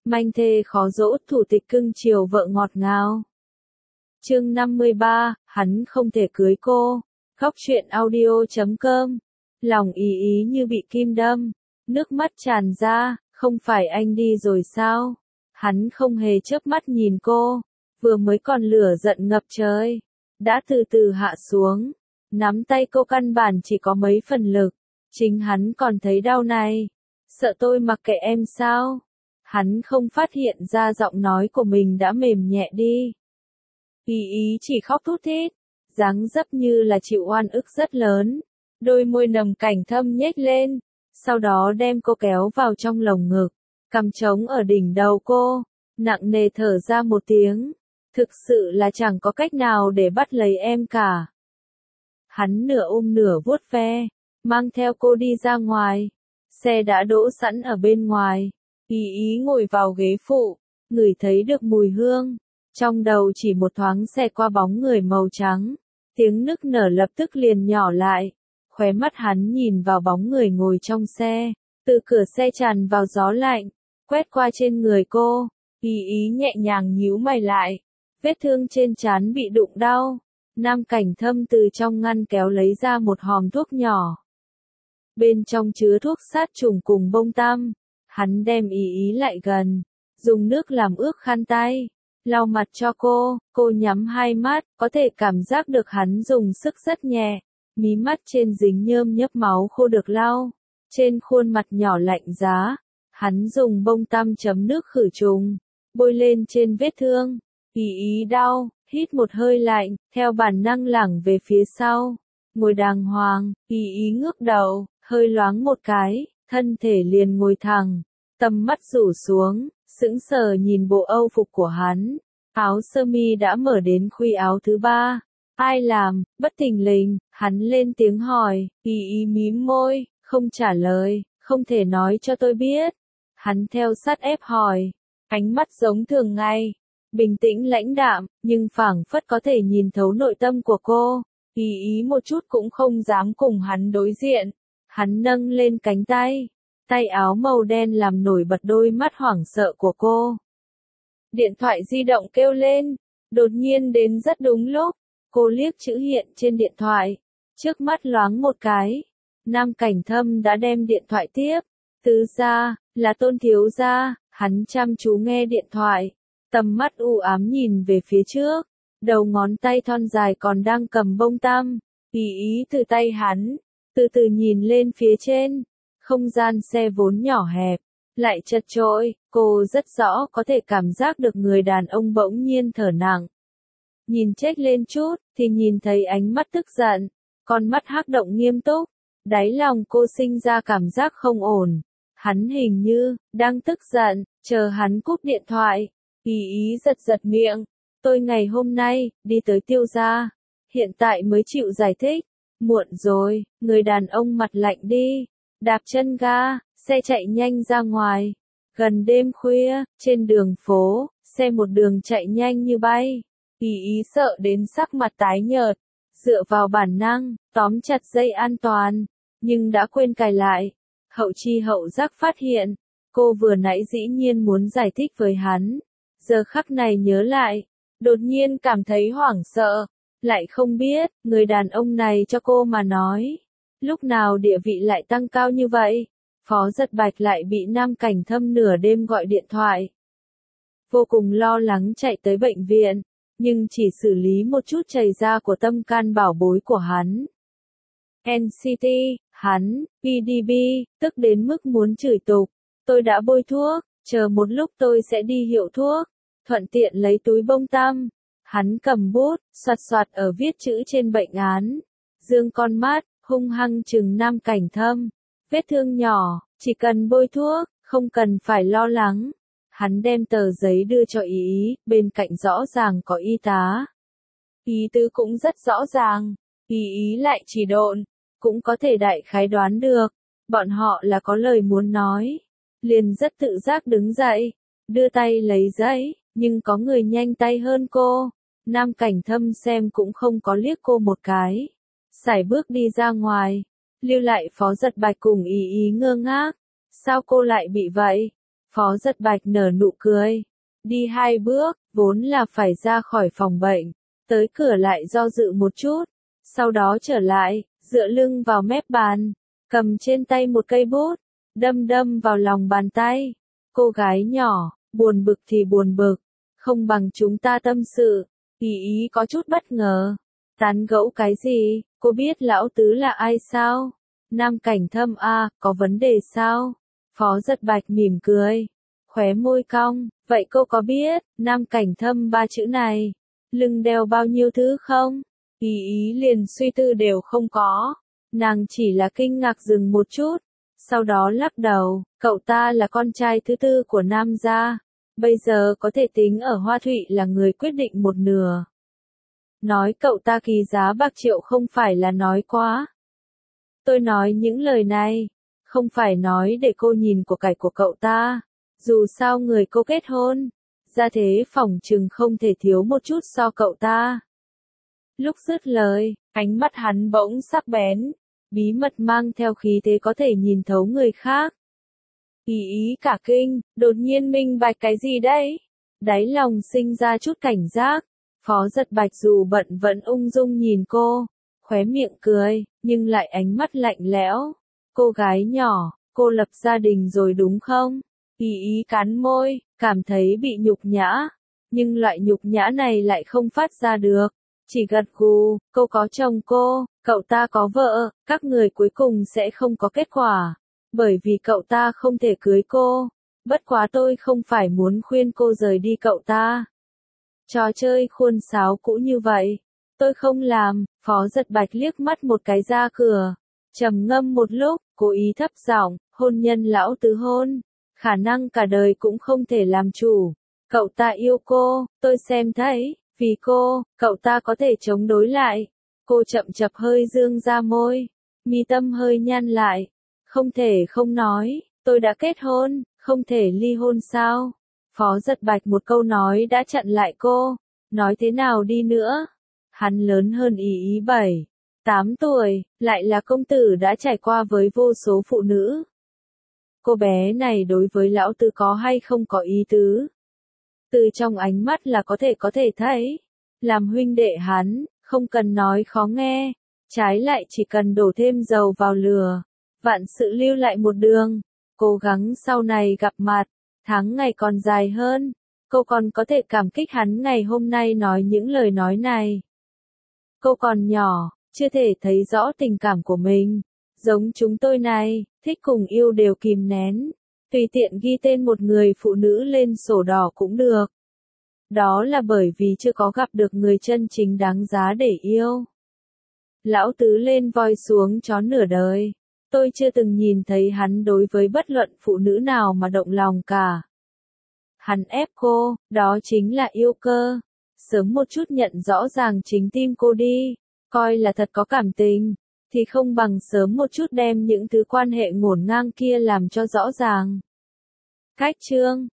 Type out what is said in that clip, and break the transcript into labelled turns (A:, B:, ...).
A: Manh thê khó dỗ, thủ tịch cưng chiều vợ ngọt ngào. Chương 53, hắn không thể cưới cô. Góc truyện audio.com. Lòng ý ý như bị kim đâm, nước mắt tràn ra, không phải anh đi rồi sao? Hắn không hề chớp mắt nhìn cô, vừa mới còn lửa giận ngập trời, đã từ từ hạ xuống, nắm tay cô căn bản chỉ có mấy phần lực, chính hắn còn thấy đau này. Sợ tôi mặc kệ em sao? Hắn không phát hiện ra giọng nói của mình đã mềm nhẹ đi. Ý ý chỉ khóc thút thít, dáng dấp như là chịu oan ức rất lớn, đôi môi nồng cảnh thâm nhếch lên, sau đó đem cô kéo vào trong lồng ngực, cằm trống ở đỉnh đầu cô, nặng nề thở ra một tiếng, thực sự là chẳng có cách nào để bắt lấy em cả. Hắn nửa ôm nửa vuốt ve, mang theo cô đi ra ngoài, xe đã đỗ sẵn ở bên ngoài, ý ý ngồi vào ghế phụ, ngửi thấy được mùi hương, trong đầu chỉ một thoáng xẹt qua bóng người màu trắng, tiếng nức nở lập tức liền nhỏ lại, khóe mắt hắn nhìn vào bóng người ngồi trong xe, từ cửa xe tràn vào gió lạnh, quét qua trên người cô, ý ý nhẹ nhàng nhíu mày lại, vết thương trên trán bị đụng đau, Nam Cảnh Thâm từ trong ngăn kéo lấy ra một hòm thuốc nhỏ. Bên trong chứa thuốc sát trùng cùng bông tăm, hắn đem ý ý lại gần, dùng nước làm ướt khăn tay, lau mặt cho cô nhắm hai mắt, có thể cảm giác được hắn dùng sức rất nhẹ, mí mắt trên dính nhơm nhớp máu khô được lau, trên khuôn mặt nhỏ lạnh giá, hắn dùng bông tăm chấm nước khử trùng, bôi lên trên vết thương, ý ý đau, hít một hơi lạnh, theo bản năng lảng về phía sau, ngồi đàng hoàng, ý ý ngước đầu, hơi loáng một cái, thân thể liền ngồi thẳng, tầm mắt rủ xuống, sững sờ nhìn bộ âu phục của hắn, áo sơ mi đã mở đến khuy áo thứ ba. Ai làm? Bất thình lình, hắn lên tiếng hỏi, ý ý mím môi, không trả lời, không thể nói cho tôi biết. Hắn theo sát ép hỏi, ánh mắt giống thường ngày, bình tĩnh lãnh đạm, nhưng phảng phất có thể nhìn thấu nội tâm của cô. Ý ý một chút cũng không dám cùng hắn đối diện. Hắn nâng lên cánh tay, tay áo màu đen làm nổi bật đôi mắt hoảng sợ của cô. Điện thoại di động kêu lên, đột nhiên đến rất đúng lúc. Cô liếc chữ hiện trên điện thoại, trước mắt loáng một cái. Nam Cảnh Thâm đã đem điện thoại tiếp. Tứ gia, là Tôn thiếu gia, hắn chăm chú nghe điện thoại, tầm mắt u ám nhìn về phía trước, đầu ngón tay thon dài còn đang cầm bông tăm, ý ý từ tay hắn, từ từ nhìn lên phía trên, không gian xe vốn nhỏ hẹp, lại chật chội, cô rất rõ có thể cảm giác được người đàn ông bỗng nhiên thở nặng. Nhìn chếch lên chút, thì nhìn thấy ánh mắt tức giận, con mắt hắc động nghiêm túc, đáy lòng cô sinh ra cảm giác không ổn. Hắn hình như, đang tức giận, chờ hắn cúp điện thoại, ý ý giật miệng, tôi ngày hôm nay, đi tới Tiêu gia, hiện tại mới chịu giải thích, muộn rồi, người đàn ông mặt lạnh đi, đạp chân ga, xe chạy nhanh ra ngoài, gần đêm khuya, trên đường phố, xe một đường chạy nhanh như bay. Ý ý sợ đến sắc mặt tái nhợt, dựa vào bản năng, tóm chặt dây an toàn, nhưng đã quên cài lại. Hậu chi hậu giác phát hiện, cô vừa nãy dĩ nhiên muốn giải thích với hắn, giờ khắc này nhớ lại, đột nhiên cảm thấy hoảng sợ, lại không biết, người đàn ông này cho cô mà nói, lúc nào địa vị lại tăng cao như vậy. Phó Giật Bạch lại bị Nam Cảnh Thâm nửa đêm gọi điện thoại. Vô cùng lo lắng chạy tới bệnh viện, nhưng chỉ xử lý một chút chảy ra của tâm can bảo bối của hắn. NCT, hắn, PDB, tức đến mức muốn chửi tục. Tôi đã bôi thuốc, chờ một lúc tôi sẽ đi hiệu thuốc, thuận tiện lấy túi bông tăm. Hắn cầm bút, soạt ở viết chữ trên bệnh án. Dương con mắt, hung hăng trừng Nam Cảnh Thâm. Vết thương nhỏ, chỉ cần bôi thuốc, không cần phải lo lắng. Hắn đem tờ giấy đưa cho ý ý, bên cạnh rõ ràng có y tá. Ý tứ cũng rất rõ ràng, ý ý lại chỉ độn, cũng có thể đại khái đoán được, bọn họ là có lời muốn nói. Liền rất tự giác đứng dậy, đưa tay lấy giấy, nhưng có người nhanh tay hơn cô. Nam Cảnh Thâm xem cũng không có liếc cô một cái. Sải bước đi ra ngoài, lưu lại Phó Giật Bạch cùng ý ý ngơ ngác. Sao cô lại bị vậy? Phó Giật Bạch nở nụ cười. Đi 2 bước, vốn là phải ra khỏi phòng bệnh. Tới cửa lại do dự một chút. Sau đó trở lại, dựa lưng vào mép bàn. Cầm trên tay một cây bút. Đâm đâm vào lòng bàn tay. Cô gái nhỏ, buồn bực thì buồn bực. Không bằng chúng ta tâm sự. Ý ý có chút bất ngờ. Tán gẫu cái gì, cô biết lão tứ là ai sao? Nam Cảnh Thâm à, có vấn đề sao? Phó Giật Bạch mỉm cười. Khóe môi cong, vậy cô có biết, Nam Cảnh Thâm 3 chữ này, lưng đeo bao nhiêu thứ không? Ý ý liền suy tư đều không có. Nàng chỉ là kinh ngạc dừng một chút. Sau đó lắc đầu, cậu ta là con trai thứ tư của Nam gia. Bây giờ có thể tính ở Hoa Thụy là người quyết định một nửa. Nói cậu ta kỳ giá bạc triệu không phải là nói quá. Tôi nói những lời này, không phải nói để cô nhìn của cải của cậu ta. Dù sao người cô kết hôn, gia thế phỏng chừng không thể thiếu một chút so cậu ta. Lúc dứt lời, ánh mắt hắn bỗng sắc bén, bí mật mang theo khí thế có thể nhìn thấu người khác. Ý ý cả kinh, đột nhiên minh bạch cái gì đấy? Đáy lòng sinh ra chút cảnh giác. Phó Giật Bạch dù bận vẫn ung dung nhìn cô, khóe miệng cười, nhưng lại ánh mắt lạnh lẽo. Cô gái nhỏ, cô lập gia đình rồi đúng không? Ý ý cắn môi, cảm thấy bị nhục nhã. Nhưng loại nhục nhã này lại không phát ra được. Chỉ gật gù, cô có chồng cô, cậu ta có vợ, các người cuối cùng sẽ không có kết quả. Bởi vì cậu ta không thể cưới cô. Bất quá tôi không phải muốn khuyên cô rời đi cậu ta. Trò chơi khuôn sáo cũ như vậy, tôi không làm. Phó Giật Bạch liếc mắt một cái ra cửa, trầm ngâm một lúc, cố ý thấp giọng, hôn nhân lão tứ hôn, khả năng cả đời cũng không thể làm chủ. Cậu ta yêu cô, tôi xem thấy, vì cô, cậu ta có thể chống đối lại. Cô chậm chập hơi dương ra môi, mi tâm hơi nhăn lại. Không thể không nói, tôi đã kết hôn, không thể ly hôn sao? Phó Giật Bạch một câu nói đã chặn lại cô. Nói thế nào đi nữa? Hắn lớn hơn ý ý 7, 8 tuổi, lại là công tử đã trải qua với vô số phụ nữ. Cô bé này đối với lão tứ có hay không có ý tứ? Từ trong ánh mắt là có thể thấy. Làm huynh đệ hắn, không cần nói khó nghe. Trái lại chỉ cần đổ thêm dầu vào lửa. Vạn sự lưu lại một đường. Cố gắng sau này gặp mặt. Tháng ngày còn dài hơn. Cô còn có thể cảm kích hắn ngày hôm nay nói những lời nói này. Cô còn nhỏ, chưa thể thấy rõ tình cảm của mình. Giống chúng tôi này, thích cùng yêu đều kìm nén. Tùy tiện ghi tên một người phụ nữ lên sổ đỏ cũng được. Đó là bởi vì chưa có gặp được người chân chính đáng giá để yêu. Lão tứ lên voi xuống chó nửa đời. Tôi chưa từng nhìn thấy hắn đối với bất luận phụ nữ nào mà động lòng cả. Hắn ép cô, đó chính là yêu cơ. Sớm một chút nhận rõ ràng chính tim cô đi, coi là thật có cảm tình, thì không bằng sớm một chút đem những thứ quan hệ ngổn ngang kia làm cho rõ ràng. Cách chương